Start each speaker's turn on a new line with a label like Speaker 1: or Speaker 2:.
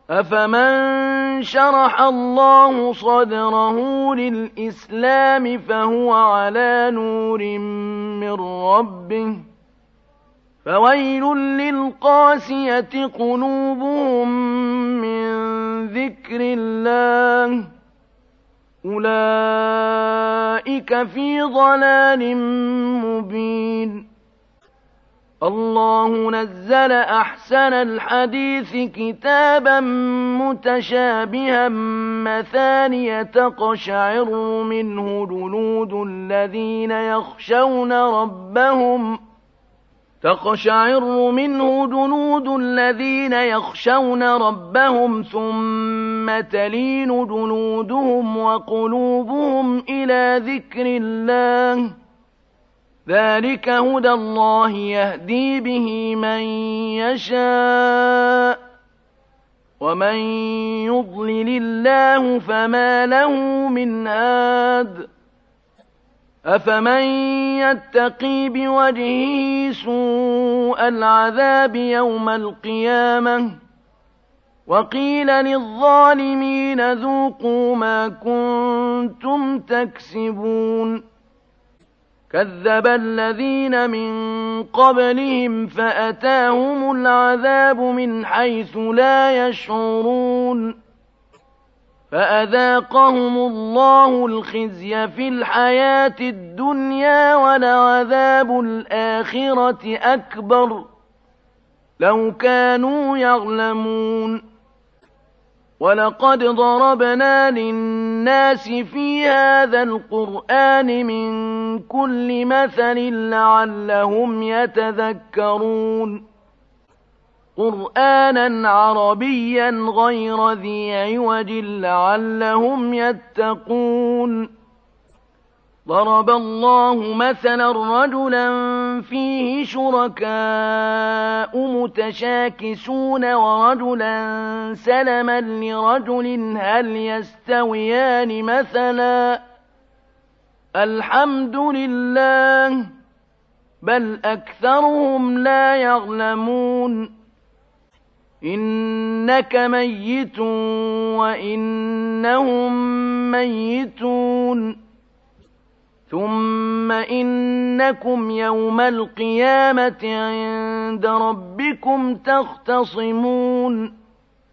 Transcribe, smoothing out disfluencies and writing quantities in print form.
Speaker 1: أفمن شرح الله صدره للإسلام فهو على نور من ربه فويل للقاسية قلوبهم من ذكر الله أولئك في ضلال مبين الله نزل أحسن الحديث كتابا متشابها مثانية تقشعر منه جلود الذين يخشون ربهم ثم تلين جلودهم وقلوبهم إلى ذكر الله ذلك هدى الله يهدي به من يشاء ومن يضلل الله فما له من هاد أفمن يتقي بوجهه سوء العذاب يوم القيامة وقيل للظالمين ذوقوا ما كنتم تكسبون كذب الذين من قبلهم فأتاهم العذاب من حيث لا يشعرون فأذاقهم الله الخزي في الحياة الدنيا ولعذاب الآخرة أكبر لو كانوا يعلمون ولقد ضربنا للناس في هذا القرآن من كل مثل لعلهم يتذكرون قرآنا عربيا غير ذي عوج لعلهم يتقون ضرب الله مثلا رجلا فيه شركاء متشاكسون ورجلا سلما لرجل هل يستويان مثلا الحمد لله بل أكثرهم لا يعلمون إنك ميت وإنهم ميتون ثم إنكم يوم القيامة عند ربكم تختصمون